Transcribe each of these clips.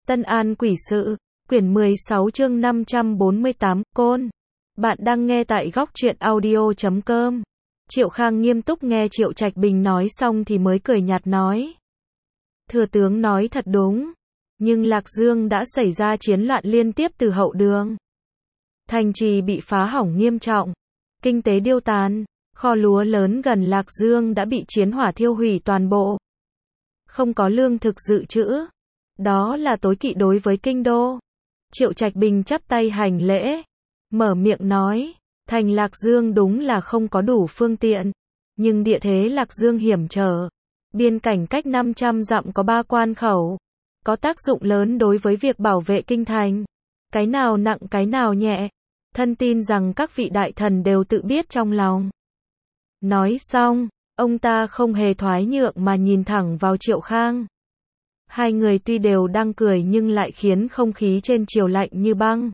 Tân An Quỷ Sự, quyển 16 chương 548, Côn. Bạn đang nghe tại góc truyện audio.com. Triệu Khang nghiêm túc nghe Triệu Trạch Bình nói xong thì mới cười nhạt nói. Thừa tướng nói thật đúng. Nhưng Lạc Dương đã xảy ra chiến loạn liên tiếp từ hậu đường. Thành trì bị phá hỏng nghiêm trọng. Kinh tế điêu tàn. Kho lúa lớn gần Lạc Dương đã bị chiến hỏa thiêu hủy toàn bộ. Không có lương thực dự trữ. Đó là tối kỵ đối với kinh đô. Triệu Trạch Bình chắp tay hành lễ. Mở miệng nói. Thành Lạc Dương đúng là không có đủ phương tiện. Nhưng địa thế Lạc Dương hiểm trở. Biên cảnh cách 500 dặm có 3 quan khẩu. Có tác dụng lớn đối với việc bảo vệ kinh thành. Cái nào nặng cái nào nhẹ. Thân tin rằng các vị đại thần đều tự biết trong lòng. Nói xong, ông ta không hề thoái nhượng mà nhìn thẳng vào Triệu Khang. Hai người tuy đều đang cười nhưng lại khiến không khí trên triều lạnh như băng.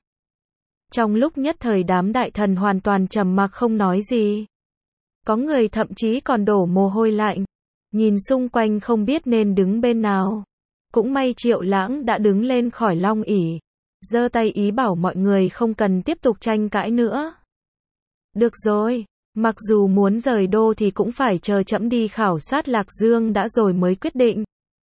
Trong lúc nhất thời đám đại thần hoàn toàn trầm mặc không nói gì. Có người thậm chí còn đổ mồ hôi lạnh. Nhìn xung quanh không biết nên đứng bên nào. Cũng may Triệu Lãng đã đứng lên khỏi long ỷ, giơ tay ý bảo mọi người không cần tiếp tục tranh cãi nữa. Được rồi, mặc dù muốn rời đô thì cũng phải chờ trẫm đi khảo sát Lạc Dương đã rồi mới quyết định.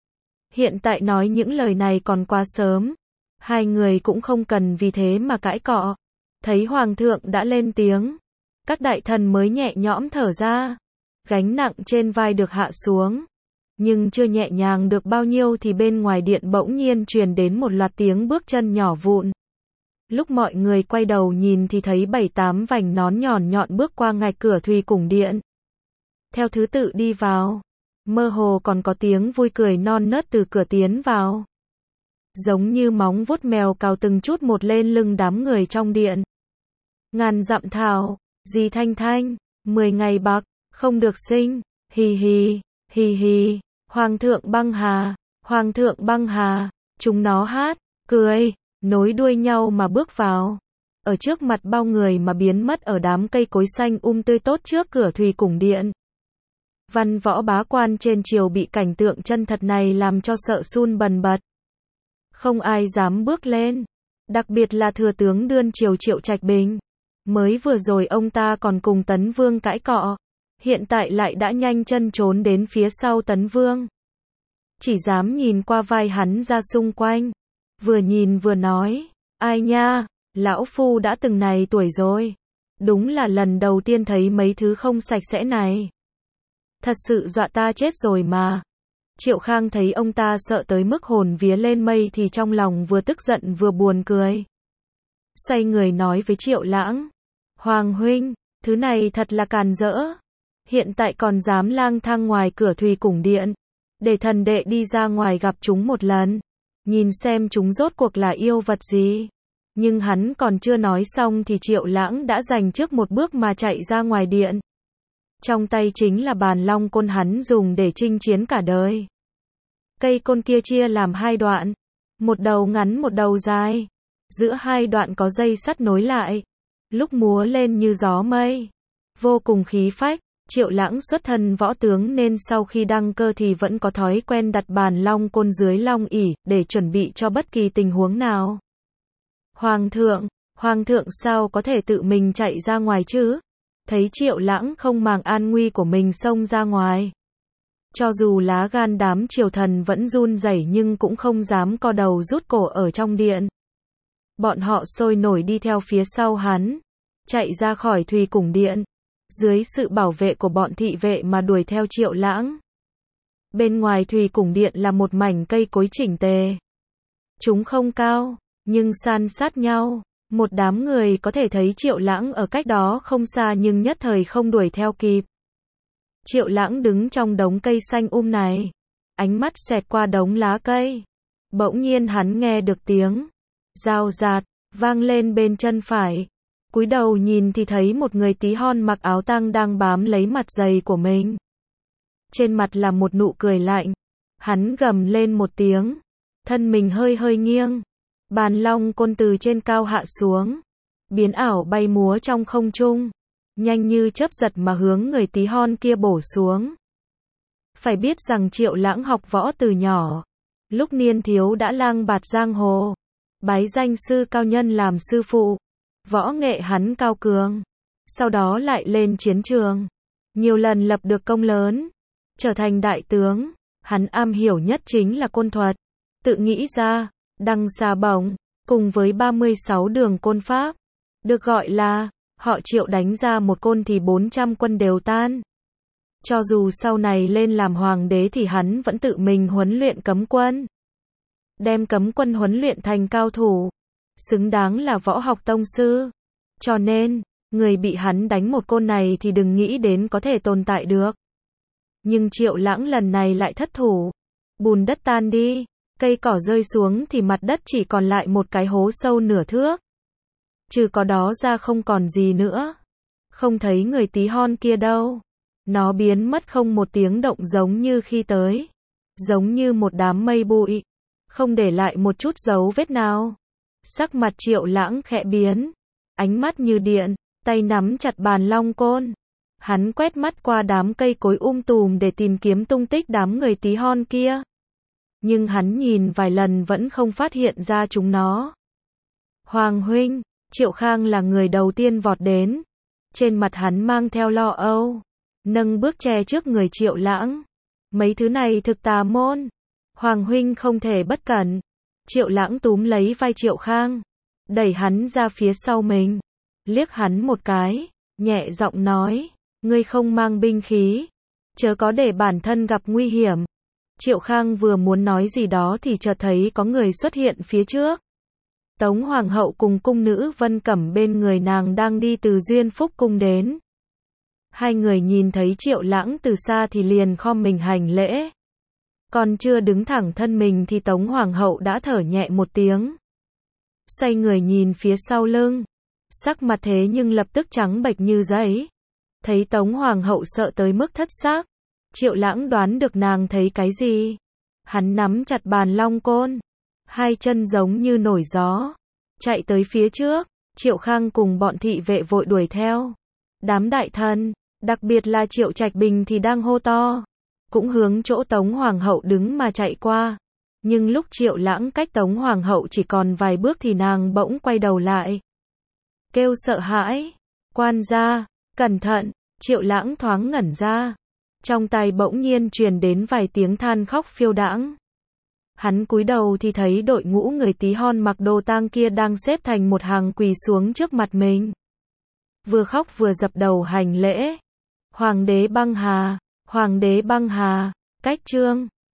Hiện tại nói những lời này còn quá sớm. Hai người cũng không cần vì thế mà cãi cọ. Thấy Hoàng thượng đã lên tiếng. Các đại thần mới nhẹ nhõm thở ra. Gánh nặng trên vai được hạ xuống. Nhưng chưa nhẹ nhàng được bao nhiêu thì bên ngoài điện bỗng nhiên truyền đến một loạt tiếng bước chân nhỏ vụn. Lúc mọi người quay đầu nhìn thì thấy 7-8 vành nón nhọn nhọn bước qua ngạch cửa Thùy Cung điện. Theo thứ tự đi vào. Mơ hồ còn có tiếng vui cười non nớt từ cửa tiến vào. Giống như móng vuốt mèo cào từng chút một lên lưng đám người trong điện. Ngàn dặm thảo, dì Thanh Thanh, 10 ngày bạc, không được sinh, hì hì, hì hì, Hoàng thượng băng hà, chúng nó hát, cười, nối đuôi nhau mà bước vào. Ở trước mặt bao người mà biến mất ở đám cây cối xanh tươi tốt trước cửa Thùy Cung điện. Văn võ bá quan trên triều bị cảnh tượng chân thật này làm cho sợ run bần bật. Không ai dám bước lên. Đặc biệt là thừa tướng đương triều Triệu Trạch Bình. Mới vừa rồi ông ta còn cùng Tấn Vương cãi cọ. Hiện tại lại đã nhanh chân trốn đến phía sau Tấn Vương. Chỉ dám nhìn qua vai hắn ra xung quanh. Vừa nhìn vừa nói. Ai nha, lão phu đã từng này tuổi rồi. Đúng là lần đầu tiên thấy mấy thứ không sạch sẽ này. Thật sự dọa ta chết rồi mà. Triệu Khang thấy ông ta sợ tới mức hồn vía lên mây thì trong lòng vừa tức giận vừa buồn cười. Xoay người nói với Triệu Lãng. Hoàng huynh, thứ này thật là càn rỡ. Hiện tại còn dám lang thang ngoài cửa Thùy Cung điện. Để thần đệ đi ra ngoài gặp chúng một lần. Nhìn xem chúng rốt cuộc là yêu vật gì. Nhưng hắn còn chưa nói xong thì Triệu Lãng đã giành trước một bước mà chạy ra ngoài điện. Trong tay chính là bàn long côn hắn dùng để chinh chiến cả đời. Cây côn kia chia làm 2 đoạn. Một đầu ngắn một đầu dài. Giữa 2 đoạn có dây sắt nối lại. Lúc múa lên như gió mây. Vô cùng khí phách. Triệu Lãng xuất thân võ tướng nên sau khi đăng cơ thì vẫn có thói quen đặt bàn long côn dưới long ỷ để chuẩn bị cho bất kỳ tình huống nào. Hoàng thượng sao có thể tự mình chạy ra ngoài chứ? Thấy Triệu Lãng không màng an nguy của mình xông ra ngoài. Cho dù lá gan đám triều thần vẫn run rẩy nhưng cũng không dám co đầu rút cổ ở trong điện. Bọn họ sôi nổi đi theo phía sau hắn. Chạy ra khỏi Thùy Cung điện. Dưới sự bảo vệ của bọn thị vệ mà đuổi theo Triệu Lãng. Bên ngoài Thùy Cung điện là một mảnh cây cối chỉnh tề. Chúng không cao, nhưng san sát nhau. Một đám người có thể thấy Triệu Lãng ở cách đó không xa nhưng nhất thời không đuổi theo kịp. Triệu Lãng đứng trong đống cây xanh này. Ánh mắt xẹt qua đống lá cây. Bỗng nhiên hắn nghe được tiếng rào rạt vang lên bên chân phải. Cúi đầu nhìn thì thấy một người tí hon mặc áo tang đang bám lấy mặt giày của mình. Trên mặt là một nụ cười lạnh. Hắn gầm lên một tiếng. Thân mình hơi hơi nghiêng. Bàn long côn từ trên cao hạ xuống. Biến ảo bay múa trong không trung. Nhanh như chớp giật mà hướng người tí hon kia bổ xuống. Phải biết rằng Triệu Lãng học võ từ nhỏ. Lúc niên thiếu đã lang bạt giang hồ, bái danh sư cao nhân làm sư phụ. Võ nghệ hắn cao cường, sau đó lại lên chiến trường, nhiều lần lập được công lớn, trở thành đại tướng. Hắn am hiểu nhất chính là côn thuật, tự nghĩ ra, đăng xà bổng, cùng với 36 đường côn pháp, được gọi là, họ Triệu đánh ra một côn thì 400 quân đều tan. Cho dù sau này lên làm hoàng đế thì hắn vẫn tự mình huấn luyện cấm quân, đem cấm quân huấn luyện thành cao thủ, xứng đáng là võ học tông sư. Cho nên, người bị hắn đánh một côn này thì đừng nghĩ đến có thể tồn tại được. Nhưng Triệu Lãng lần này lại thất thủ, bùn đất tan đi, cây cỏ rơi xuống thì mặt đất chỉ còn lại một cái hố sâu nửa thước. Trừ có đó ra không còn gì nữa. Không thấy người tí hon kia đâu. Nó biến mất không một tiếng động giống như khi tới. Giống như một đám mây bụi. Không để lại một chút dấu vết nào. Sắc mặt Triệu Lãng khẽ biến. Ánh mắt như điện, tay nắm chặt bàn long côn. Hắn quét mắt qua đám cây cối tùm để tìm kiếm tung tích đám người tí hon kia. Nhưng hắn nhìn vài lần vẫn không phát hiện ra chúng nó. Hoàng huynh, Triệu Khang là người đầu tiên vọt đến. Trên mặt hắn mang theo lo âu, nâng bước che trước người Triệu Lãng. Mấy thứ này thực tà môn. Hoàng huynh không thể bất cẩn. Triệu Lãng túm lấy vai Triệu Khang, đẩy hắn ra phía sau mình, liếc hắn một cái, nhẹ giọng nói, ngươi không mang binh khí, chớ có để bản thân gặp nguy hiểm. Triệu Khang vừa muốn nói gì đó thì chợt thấy có người xuất hiện phía trước. Tống Hoàng hậu cùng cung nữ Vân Cẩm bên người nàng đang đi từ Duyên Phúc cung đến. Hai người nhìn thấy Triệu Lãng từ xa thì liền khom mình hành lễ. Còn chưa đứng thẳng thân mình thì Tống Hoàng hậu đã thở nhẹ một tiếng. Xoay người nhìn phía sau lưng. Sắc mặt thế nhưng lập tức trắng bệch như giấy. Thấy Tống Hoàng hậu sợ tới mức thất xác. Triệu Lãng đoán được nàng thấy cái gì. Hắn nắm chặt bàn long côn, hai chân giống như nổi gió, chạy tới phía trước. Triệu Khang cùng bọn thị vệ vội đuổi theo. Đám đại thần, đặc biệt là Triệu Trạch Bình thì đang hô to, cũng hướng chỗ Tống Hoàng hậu đứng mà chạy qua. Nhưng lúc Triệu Lãng cách Tống Hoàng hậu chỉ còn vài bước thì nàng bỗng quay đầu lại, kêu sợ hãi, quan gia, cẩn thận. Triệu Lãng thoáng ngẩn ra, trong tai bỗng nhiên truyền đến vài tiếng than khóc phiêu đãng. Hắn cúi đầu thì thấy đội ngũ người tí hon mặc đồ tang kia đang xếp thành một hàng quỳ xuống trước mặt mình, vừa khóc vừa dập đầu hành lễ. Hoàng đế băng hà, hoàng đế băng hà, cách trương.